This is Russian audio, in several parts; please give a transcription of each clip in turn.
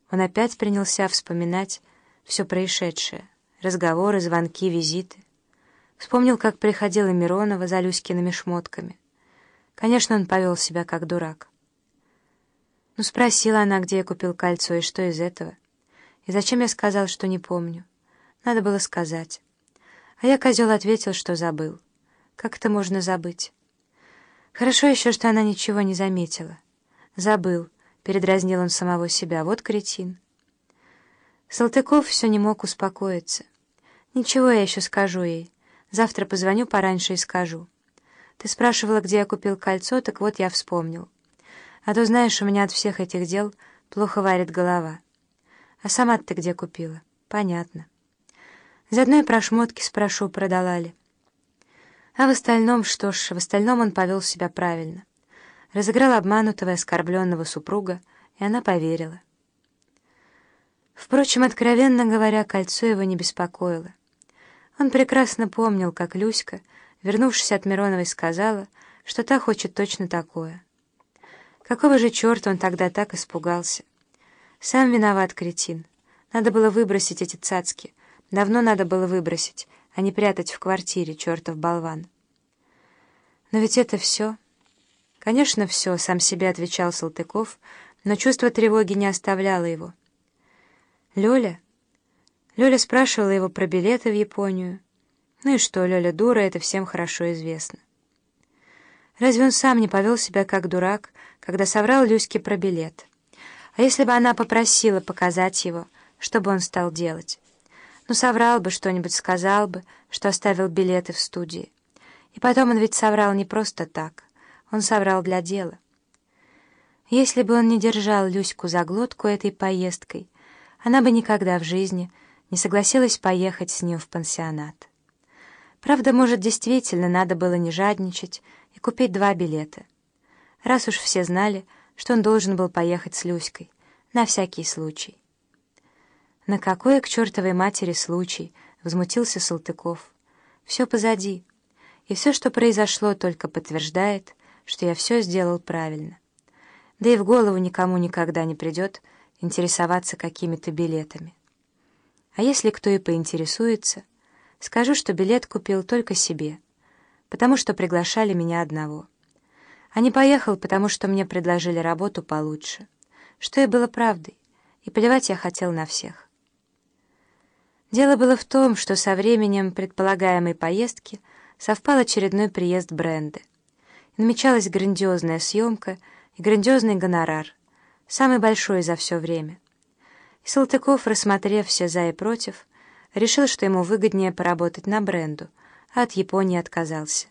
Он опять принялся вспоминать все происшедшее. Разговоры, звонки, визиты. Вспомнил, как приходила Миронова за Люськиными шмотками. Конечно, он повел себя как дурак. Ну, спросила она, где я купил кольцо, и что из этого? И зачем я сказал, что не помню? Надо было сказать. А я, козел, ответил, что забыл. Как это можно забыть? Хорошо еще, что она ничего не заметила. Забыл, передразнил он самого себя. Вот кретин. Салтыков все не мог успокоиться. Ничего, я еще скажу ей. Завтра позвоню пораньше и скажу. Ты спрашивала, где я купил кольцо, так вот я вспомнил. А то, знаешь, у меня от всех этих дел плохо варит голова. А сама ты где купила? Понятно. Заодно и про шмотки спрошу, продала ли. А в остальном, что ж, в остальном он повел себя правильно. Разыграл обманутого и оскорбленного супруга, и она поверила. Впрочем, откровенно говоря, кольцо его не беспокоило. Он прекрасно помнил, как Люська, вернувшись от Мироновой, сказала, что та хочет точно такое. Какого же черта он тогда так испугался? Сам виноват, кретин. Надо было выбросить эти цацки. Давно надо было выбросить, а не прятать в квартире, чертов болван. Но ведь это все. Конечно, все, сам себе отвечал Салтыков, но чувство тревоги не оставляло его. Лёля? Лёля спрашивала его про билеты в Японию. Ну и что, Лёля дура, это всем хорошо известно. Разве он сам не повел себя как дурак, когда соврал Люське про билет? А если бы она попросила показать его, что бы он стал делать? Ну, соврал бы что-нибудь, сказал бы, что оставил билеты в студии. И потом он ведь соврал не просто так. Он соврал для дела. Если бы он не держал Люську за глотку этой поездкой, она бы никогда в жизни не согласилась поехать с ним в пансионат. Правда, может, действительно надо было не жадничать и купить 2 билета. Раз уж все знали, что он должен был поехать с Люськой, на всякий случай. «На какой к чертовой матери случай?» — возмутился Салтыков. «Все позади, и все, что произошло, только подтверждает, что я все сделал правильно. Да и в голову никому никогда не придет интересоваться какими-то билетами. А если кто и поинтересуется, скажу, что билет купил только себе, потому что приглашали меня одного. А не поехал, потому что мне предложили работу получше, что и было правдой, и плевать я хотел на всех. Дело было в том, что со временем предполагаемой поездки совпал очередной приезд Бренды. И намечалась грандиозная съемка и грандиозный гонорар, самый большой за все время. И Салтыков, рассмотрев все за и против, решил, что ему выгоднее поработать на Бренду, а от Японии отказался.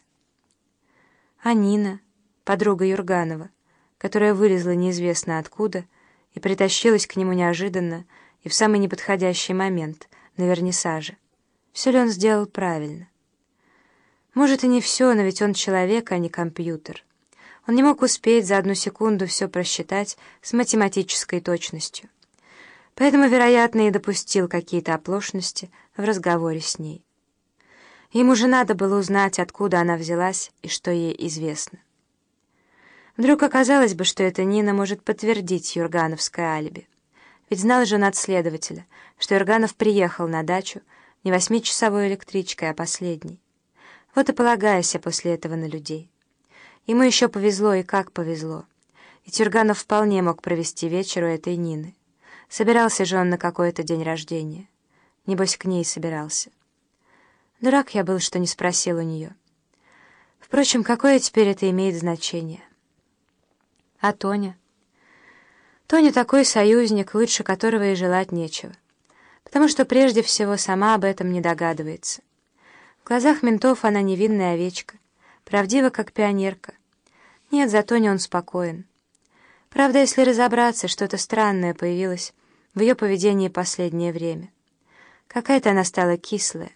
А Нина, подруга Юрганова, которая вылезла неизвестно откуда и притащилась к нему неожиданно и в самый неподходящий момент на вернисаже, все ли он сделал правильно? Может, и не все, но ведь он человек, а не компьютер. Он не мог успеть за 1 секунду все просчитать с математической точностью. Поэтому, вероятно, и допустил какие-то оплошности в разговоре с ней. Ему же надо было узнать, откуда она взялась и что ей известно. Вдруг оказалось бы, что эта Нина может подтвердить юргановское алиби. Ведь знал же он от следователя, что Юрганов приехал на дачу не 8-часовой электричкой, а последней. Вот и полагайся после этого на людей. Ему еще повезло, и как повезло. Ведь Юрганов вполне мог провести вечер у этой Нины. Собирался же он на какой-то день рождения. Небось, к ней собирался. Дурак я был, что не спросил у нее. Впрочем, какое теперь это имеет значение? А Тоня? Тоня такой союзник, лучше которого и желать нечего. Потому что прежде всего сама об этом не догадывается. В глазах ментов она невинная овечка, правдива, как пионерка. Нет, за Тоню он спокоен. Правда, если разобраться, что-то странное появилось в ее поведении последнее время. Какая-то она стала кислая.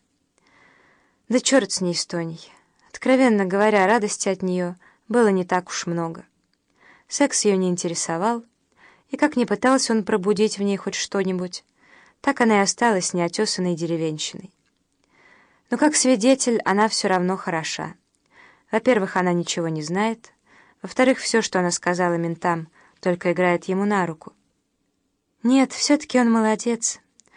Да черт с ней, с Тоней. Откровенно говоря, радости от нее было не так уж много. Секс ее не интересовал, и как ни пытался он пробудить в ней хоть что-нибудь, так она и осталась неотесанной деревенщиной. Но как свидетель она все равно хороша. Во-первых, она ничего не знает. Во-вторых, все, что она сказала ментам, только играет ему на руку. Нет, все-таки он молодец.